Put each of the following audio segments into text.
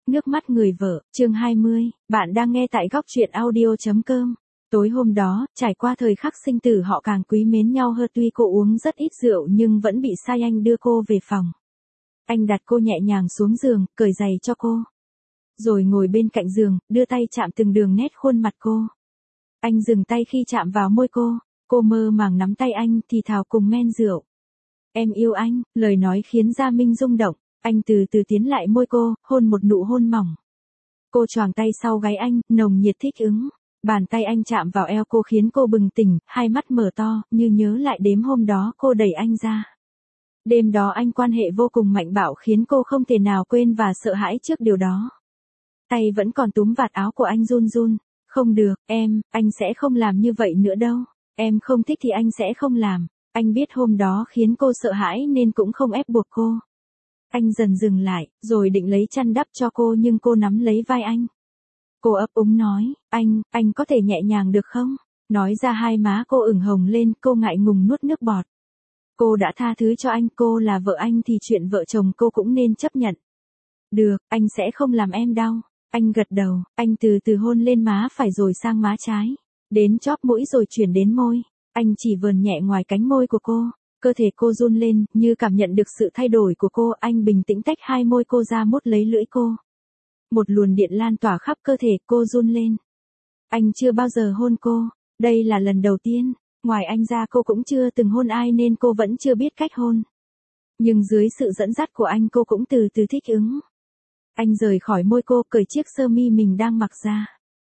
Nước mắt người vợ, chương 20, bạn đang nghe tại góc truyện audio.com. Tối hôm đó, trải qua thời khắc sinh tử họ càng quý mến nhau hơn, tuy cô uống rất ít rượu nhưng vẫn bị sai anh đưa cô về phòng. Anh đặt cô nhẹ nhàng xuống giường, cởi giày cho cô. Rồi ngồi bên cạnh giường, đưa tay chạm từng đường nét khuôn mặt cô. Anh dừng tay khi chạm vào môi cô mơ màng nắm tay anh thì thào cùng men rượu. Em yêu anh, lời nói khiến Gia Minh rung động. Anh từ từ tiến lại môi cô, hôn một nụ hôn mỏng. Cô choàng tay sau gáy anh, nồng nhiệt thích ứng. Bàn tay anh chạm vào eo cô khiến cô bừng tỉnh, hai mắt mở to, như nhớ lại đêm hôm đó cô đẩy anh ra. Đêm đó anh quan hệ vô cùng mạnh bạo khiến cô không thể nào quên và sợ hãi trước điều đó. Tay vẫn còn túm vạt áo của anh run run. Không được, anh sẽ không làm như vậy nữa đâu. Em không thích thì anh sẽ không làm. Anh biết hôm đó khiến cô sợ hãi nên cũng không ép buộc cô. Anh dần dừng lại, rồi định lấy chăn đắp cho cô nhưng cô nắm lấy vai anh. Cô ấp úng nói, anh có thể nhẹ nhàng được không? Nói ra hai má cô ửng hồng lên, cô ngại ngùng nuốt nước bọt. Cô đã tha thứ cho anh, cô là vợ anh thì chuyện vợ chồng cô cũng nên chấp nhận. Được, anh sẽ không làm em đau. Anh gật đầu, anh từ từ hôn lên má phải rồi sang má trái. Đến chóp mũi rồi chuyển đến môi. Anh chỉ vờn nhẹ ngoài cánh môi của cô. Cơ thể cô run lên, như cảm nhận được sự thay đổi của cô, anh bình tĩnh tách hai môi cô ra mút lấy lưỡi cô. Một luồng điện lan tỏa khắp cơ thể, cô run lên. Anh chưa bao giờ hôn cô, đây là lần đầu tiên, ngoài anh ra cô cũng chưa từng hôn ai nên cô vẫn chưa biết cách hôn. Nhưng dưới sự dẫn dắt của anh cô cũng từ từ thích ứng. Anh rời khỏi môi cô, cởi chiếc sơ mi mình đang mặc ra.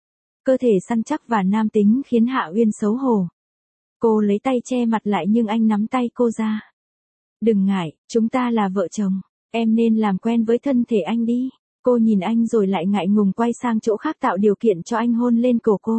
Cơ thể săn chắc và nam tính khiến Hạ Uyên xấu hổ. Cô lấy tay che mặt lại nhưng anh nắm tay cô ra. Đừng ngại, chúng ta là vợ chồng. Em nên làm quen với thân thể anh đi. Cô nhìn anh rồi lại ngại ngùng quay sang chỗ khác tạo điều kiện cho anh hôn lên cổ cô.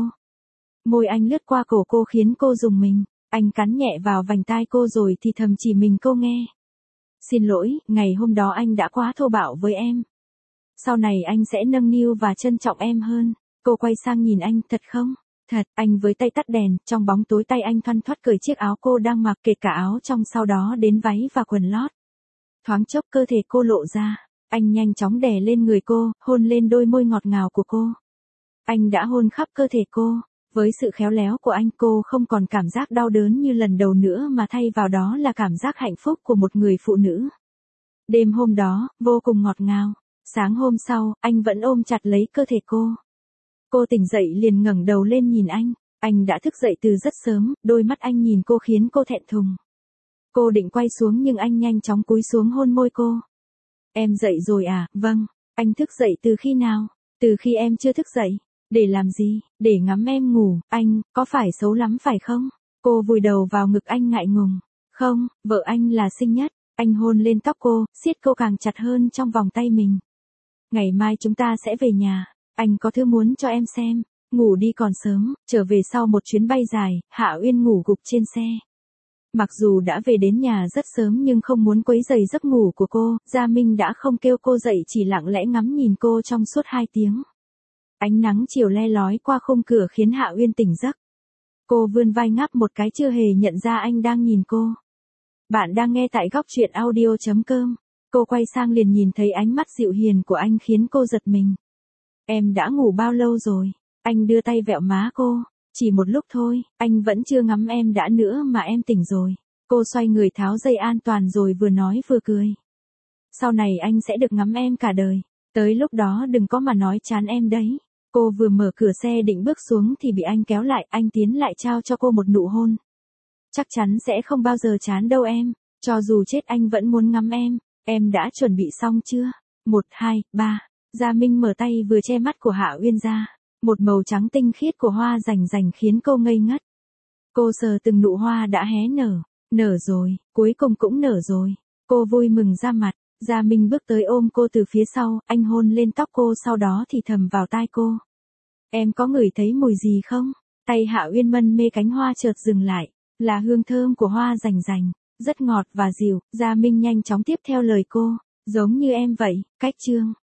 Môi anh lướt qua cổ cô khiến cô rùng mình. Anh cắn nhẹ vào vành tai cô rồi thì thầm chỉ mình cô nghe. Xin lỗi, ngày hôm đó anh đã quá thô bạo với em. Sau này anh sẽ nâng niu và trân trọng em hơn. Cô quay sang nhìn anh, thật không? Thật, anh với tay tắt đèn, trong bóng tối tay anh thoăn thoắt cởi chiếc áo cô đang mặc kể cả áo trong sau đó đến váy và quần lót. Thoáng chốc cơ thể cô lộ ra, anh nhanh chóng đè lên người cô, hôn lên đôi môi ngọt ngào của cô. Anh đã hôn khắp cơ thể cô, với sự khéo léo của anh cô không còn cảm giác đau đớn như lần đầu nữa mà thay vào đó là cảm giác hạnh phúc của một người phụ nữ. Đêm hôm đó, vô cùng ngọt ngào, sáng hôm sau, anh vẫn ôm chặt lấy cơ thể cô. Cô tỉnh dậy liền ngẩng đầu lên nhìn anh đã thức dậy từ rất sớm, đôi mắt anh nhìn cô khiến cô thẹn thùng. Cô định quay xuống nhưng anh nhanh chóng cúi xuống hôn môi cô. Em dậy rồi à? Vâng, anh thức dậy từ khi nào? Từ khi em chưa thức dậy. Để làm gì? Để ngắm em ngủ, anh, có phải xấu lắm phải không? Cô vùi đầu vào ngực anh ngại ngùng. Không, vợ anh là xinh nhất. Anh hôn lên tóc cô, siết cô càng chặt hơn trong vòng tay mình. Ngày mai chúng ta sẽ về nhà. Anh có thứ muốn cho em xem. Ngủ đi còn sớm, trở về sau một chuyến bay dài, Hạ Uyên ngủ gục trên xe. Mặc dù đã về đến nhà rất sớm nhưng không muốn quấy rầy giấc ngủ của cô, Gia Minh đã không kêu cô dậy chỉ lặng lẽ ngắm nhìn cô trong suốt 2 tiếng. Ánh nắng chiều le lói qua khung cửa khiến Hạ Uyên tỉnh giấc. Cô vươn vai ngáp một cái chưa hề nhận ra anh đang nhìn cô. Bạn đang nghe tại góc truyện audio.com. Cô quay sang liền nhìn thấy ánh mắt dịu hiền của anh khiến cô giật mình. Em đã ngủ bao lâu rồi? Anh đưa tay vẹo má cô. Chỉ một lúc thôi, anh vẫn chưa ngắm em đã nữa mà em tỉnh rồi. Cô xoay người tháo dây an toàn rồi vừa nói vừa cười. Sau này anh sẽ được ngắm em cả đời. Tới lúc đó đừng có mà nói chán em đấy. Cô vừa mở cửa xe định bước xuống thì bị anh kéo lại, anh tiến lại trao cho cô một nụ hôn. Chắc chắn sẽ không bao giờ chán đâu em. Cho dù chết anh vẫn muốn ngắm em. Em đã chuẩn bị xong chưa? 1, 2, 3. Gia Minh mở tay vừa che mắt của Hạ Uyên ra. Một màu trắng tinh khiết của hoa rành rành khiến cô ngây ngất. Cô sờ từng nụ hoa đã hé nở rồi, cuối cùng cũng nở rồi. Cô vui mừng ra mặt. Gia Minh bước tới ôm cô từ phía sau, anh hôn lên tóc cô sau đó thì thầm vào tai cô. Em có ngửi thấy mùi gì không? Tay Hạ Uyên mân mê cánh hoa chợt dừng lại, là hương thơm của hoa rành rành, rất ngọt và dịu. Gia Minh nhanh chóng tiếp theo lời cô, giống như em vậy. Cách chương